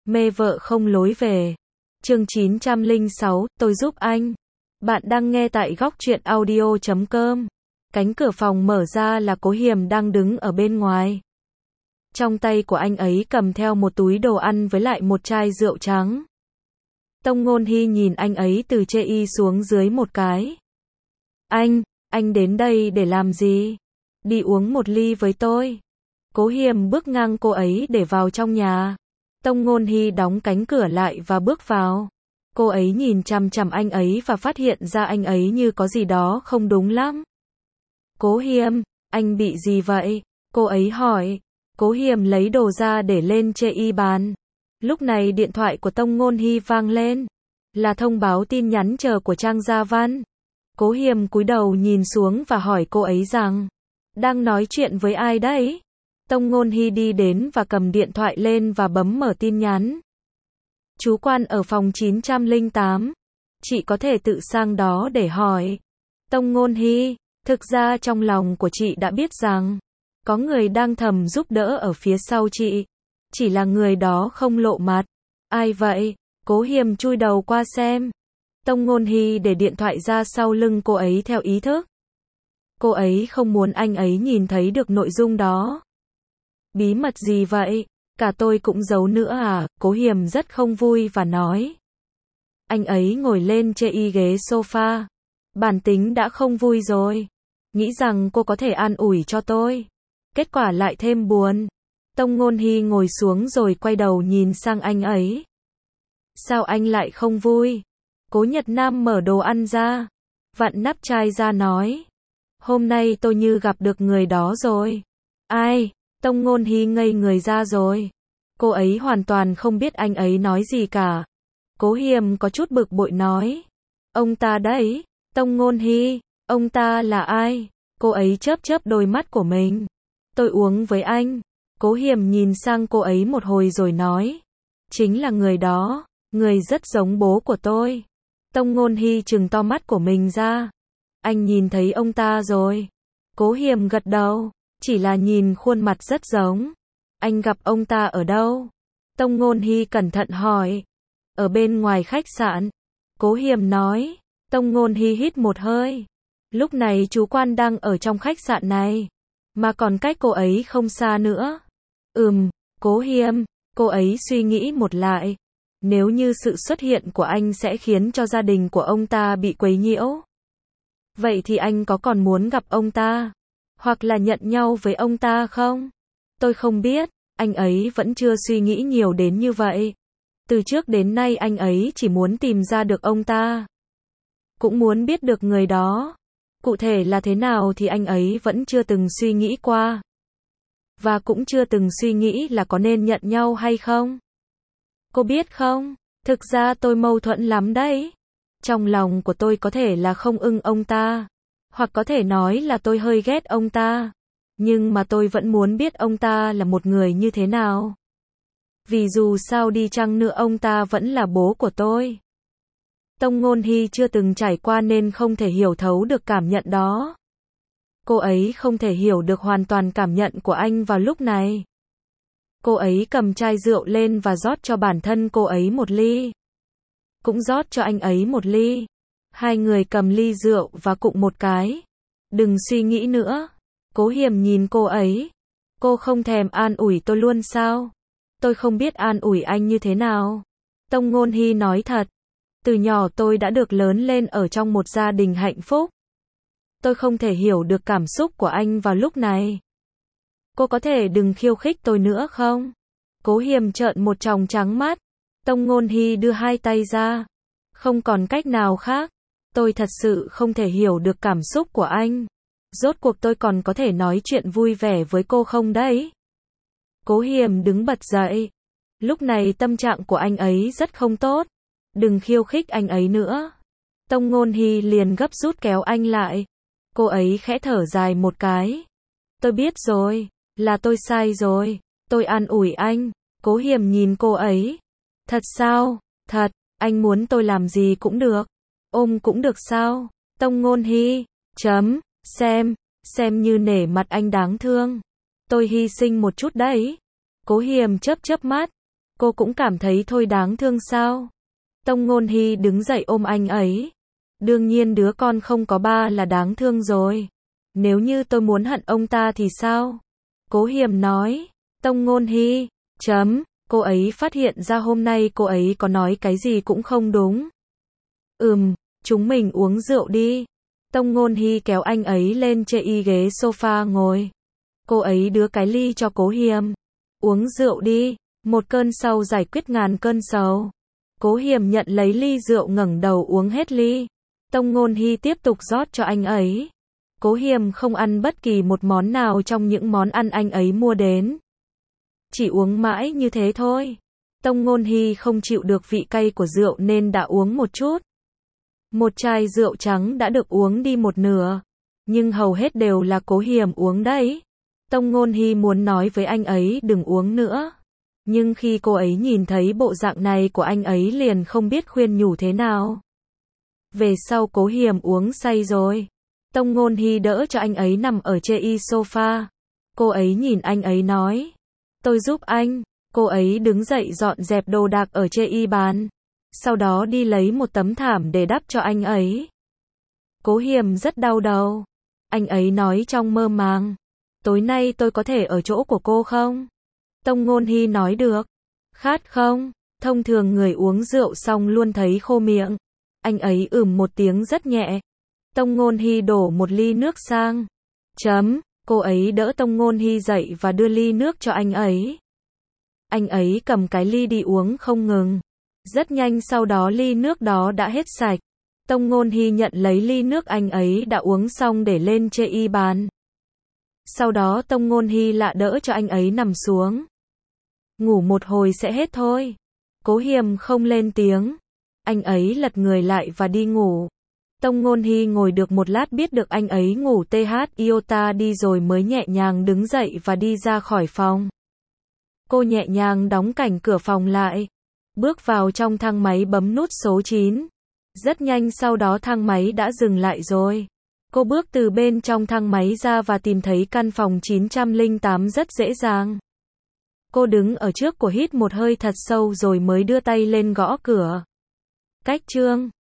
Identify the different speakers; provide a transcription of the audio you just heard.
Speaker 1: Mê vợ không lối về. Chương 906, tôi giúp anh. Bạn đang nghe tại góc truyện audio.com. Cánh cửa phòng mở ra là Cố Hiềm đang đứng ở bên ngoài. Trong tay của anh ấy cầm theo một túi đồ ăn với lại một chai rượu trắng. Tông Ngôn Hy nhìn anh ấy từ chê y xuống dưới một cái. Anh đến đây để làm gì? Đi uống một ly với tôi. Cố Hiềm bước ngang cô ấy để vào trong nhà. Tông Ngôn Hy đóng cánh cửa lại và bước vào. Cô ấy nhìn chằm chằm anh ấy và phát hiện ra anh ấy như có gì đó không đúng lắm. Cố Hiềm, anh bị gì vậy? Cô ấy hỏi. Cố Hiềm lấy đồ ra để lên chê y bàn. Lúc này điện thoại của Tông Ngôn Hy vang lên. Là thông báo tin nhắn chờ của Trang Gia Văn. Cố Hiềm cúi đầu nhìn xuống và hỏi cô ấy rằng, đang nói chuyện với ai đấy? Tông Ngôn Hy đi đến và cầm điện thoại lên và bấm mở tin nhắn. Chú Quan ở phòng 908. Chị có thể tự sang đó để hỏi. Tông Ngôn Hy, thực ra trong lòng của chị đã biết rằng, có người đang thầm giúp đỡ ở phía sau chị. Chỉ là người đó không lộ mặt. Ai vậy? Cố Hiềm chui đầu qua xem. Tông Ngôn Hy để điện thoại ra sau lưng cô ấy theo ý thức. Cô ấy không muốn anh ấy nhìn thấy được nội dung đó. Bí mật gì vậy? Cả tôi cũng giấu nữa à? Cố Hiềm rất không vui và nói. Anh ấy ngồi lên chê y ghế sofa. Bản tính đã không vui rồi. Nghĩ rằng cô có thể an ủi cho tôi. Kết quả lại thêm buồn. Tông Ngôn Hy ngồi xuống rồi quay đầu nhìn sang anh ấy. Sao anh lại không vui? Cố Nhật Nam mở đồ ăn ra. Vặn nắp chai ra nói. Hôm nay tôi như gặp được người đó rồi. Ai? Tông Ngôn Hy ngây người ra rồi. Cô ấy hoàn toàn không biết anh ấy nói gì cả. Cố Hiềm có chút bực bội nói. Ông ta đấy. Tông Ngôn Hy, ông ta là ai? Cô ấy chớp chớp đôi mắt của mình. Tôi uống với anh. Cố Hiềm nhìn sang cô ấy một hồi rồi nói. Chính là người đó, người rất giống bố của tôi. Tông Ngôn Hy trừng to mắt của mình ra. Anh nhìn thấy ông ta rồi. Cố Hiềm gật đầu. Chỉ là nhìn khuôn mặt rất giống. Anh gặp ông ta ở đâu? Tông Ngôn Hy cẩn thận hỏi. Ở bên ngoài khách sạn. Cố Hiềm nói. Tông Ngôn Hy hít một hơi. Lúc này chú Quan đang ở trong khách sạn này. Mà còn cách cô ấy không xa nữa. Cố Hiềm. Cô ấy suy nghĩ một lại. Nếu như sự xuất hiện của anh sẽ khiến cho gia đình của ông ta bị quấy nhiễu. Vậy thì anh có còn muốn gặp ông ta? Hoặc là nhận nhau với ông ta không? Tôi không biết, anh ấy vẫn chưa suy nghĩ nhiều đến như vậy. Từ trước đến nay anh ấy chỉ muốn tìm ra được ông ta. Cũng muốn biết được người đó. Cụ thể là thế nào thì anh ấy vẫn chưa từng suy nghĩ qua. Và cũng chưa từng suy nghĩ là có nên nhận nhau hay không. Cô biết không, thực ra tôi mâu thuẫn lắm đấy. Trong lòng của tôi có thể là không ưng ông ta. Hoặc có thể nói là tôi hơi ghét ông ta. Nhưng mà tôi vẫn muốn biết ông ta là một người như thế nào. Vì dù sao đi chăng nữa ông ta vẫn là bố của tôi. Tông Ngôn Hy chưa từng trải qua nên không thể hiểu thấu được cảm nhận đó. Cô ấy không thể hiểu được hoàn toàn cảm nhận của anh vào lúc này. Cô ấy cầm chai rượu lên và rót cho bản thân cô ấy một ly. Cũng rót cho anh ấy một ly. Hai người cầm ly rượu và cụng một cái. Đừng suy nghĩ nữa. Cố Hiềm nhìn cô ấy. Cô không thèm an ủi tôi luôn sao? Tôi không biết an ủi anh như thế nào. Tông Ngôn Hy nói thật. Từ nhỏ tôi đã được lớn lên ở trong một gia đình hạnh phúc. Tôi không thể hiểu được cảm xúc của anh vào lúc này. Cô có thể đừng khiêu khích tôi nữa không? Cố Hiềm trợn một tròng trắng mắt. Tông Ngôn Hy đưa hai tay ra. Không còn cách nào khác. Tôi thật sự không thể hiểu được cảm xúc của anh. Rốt cuộc tôi còn có thể nói chuyện vui vẻ với cô không đấy? Cố Hiềm đứng bật dậy. Lúc này tâm trạng của anh ấy rất không tốt. Đừng khiêu khích anh ấy nữa. Tông Ngôn Hy liền gấp rút kéo anh lại. Cô ấy khẽ thở dài một cái. Tôi biết rồi, là tôi sai rồi. Tôi an ủi anh. Cố Hiềm nhìn cô ấy. Thật sao? Thật, anh muốn tôi làm gì cũng được. Ôm cũng được sao? Tông Ngôn Hy. Xem như nể mặt anh đáng thương. Tôi hy sinh một chút đấy. Cố Hiềm chớp chớp mắt. Cô cũng cảm thấy thôi đáng thương sao? Tông Ngôn Hy đứng dậy ôm anh ấy. Đương nhiên đứa con không có ba là đáng thương rồi. Nếu như tôi muốn hận ông ta thì sao? Cố Hiềm nói. Tông Ngôn Hy, cô ấy phát hiện ra hôm nay cô ấy có nói cái gì cũng không đúng. Chúng mình uống rượu đi. Tông Ngôn Hy kéo anh ấy lên chê ghế sofa ngồi. Cô ấy đưa cái ly cho Cố Hiềm. Uống rượu đi, một cơn sầu giải quyết ngàn cơn sầu. Cố Hiềm nhận lấy ly rượu ngẩng đầu uống hết ly. Tông Ngôn Hy tiếp tục rót cho anh ấy. Cố Hiềm không ăn bất kỳ một món nào trong những món ăn anh ấy mua đến. Chỉ uống mãi như thế thôi. Tông Ngôn Hy không chịu được vị cay của rượu nên đã uống một chút. Một chai rượu trắng đã được uống đi một nửa. Nhưng hầu hết đều là Cố Hiềm uống đấy. Tông Ngôn Hy muốn nói với anh ấy đừng uống nữa. Nhưng khi cô ấy nhìn thấy bộ dạng này của anh ấy liền không biết khuyên nhủ thế nào. Về sau Cố Hiềm uống say rồi. Tông Ngôn Hy đỡ cho anh ấy nằm ở chê sofa. Cô ấy nhìn anh ấy nói. Tôi giúp anh. Cô ấy đứng dậy dọn dẹp đồ đạc ở chê bàn. Sau đó đi lấy một tấm thảm để đắp cho anh ấy. Cố Hiềm rất đau đầu. Anh ấy nói trong mơ màng. Tối nay tôi có thể ở chỗ của cô không? Tông Ngôn Hy nói được. Khát không? Thông thường người uống rượu xong luôn thấy khô miệng. Anh ấy một tiếng rất nhẹ. Tông Ngôn Hy đổ một ly nước sang. Cô ấy đỡ Tông Ngôn Hy dậy và đưa ly nước cho anh ấy. Anh ấy cầm cái ly đi uống không ngừng. Rất nhanh sau đó ly nước đó đã hết sạch. Tông Ngôn Hy nhận lấy ly nước anh ấy đã uống xong để lên chê bàn. Sau đó Tông Ngôn Hy lại đỡ cho anh ấy nằm xuống. Ngủ một hồi sẽ hết thôi. Cố Hiềm không lên tiếng. Anh ấy lật người lại và đi ngủ. Tông Ngôn Hy ngồi được một lát biết được anh ấy ngủ iota đi rồi mới nhẹ nhàng đứng dậy và đi ra khỏi phòng. Cô nhẹ nhàng đóng cảnh cửa phòng lại. Bước vào trong thang máy bấm nút số 9. Rất nhanh sau đó thang máy đã dừng lại rồi. Cô bước từ bên trong thang máy ra và tìm thấy căn phòng 908 rất dễ dàng. Cô đứng ở trước của hít một hơi thật sâu rồi mới đưa tay lên gõ cửa. Cách Trương.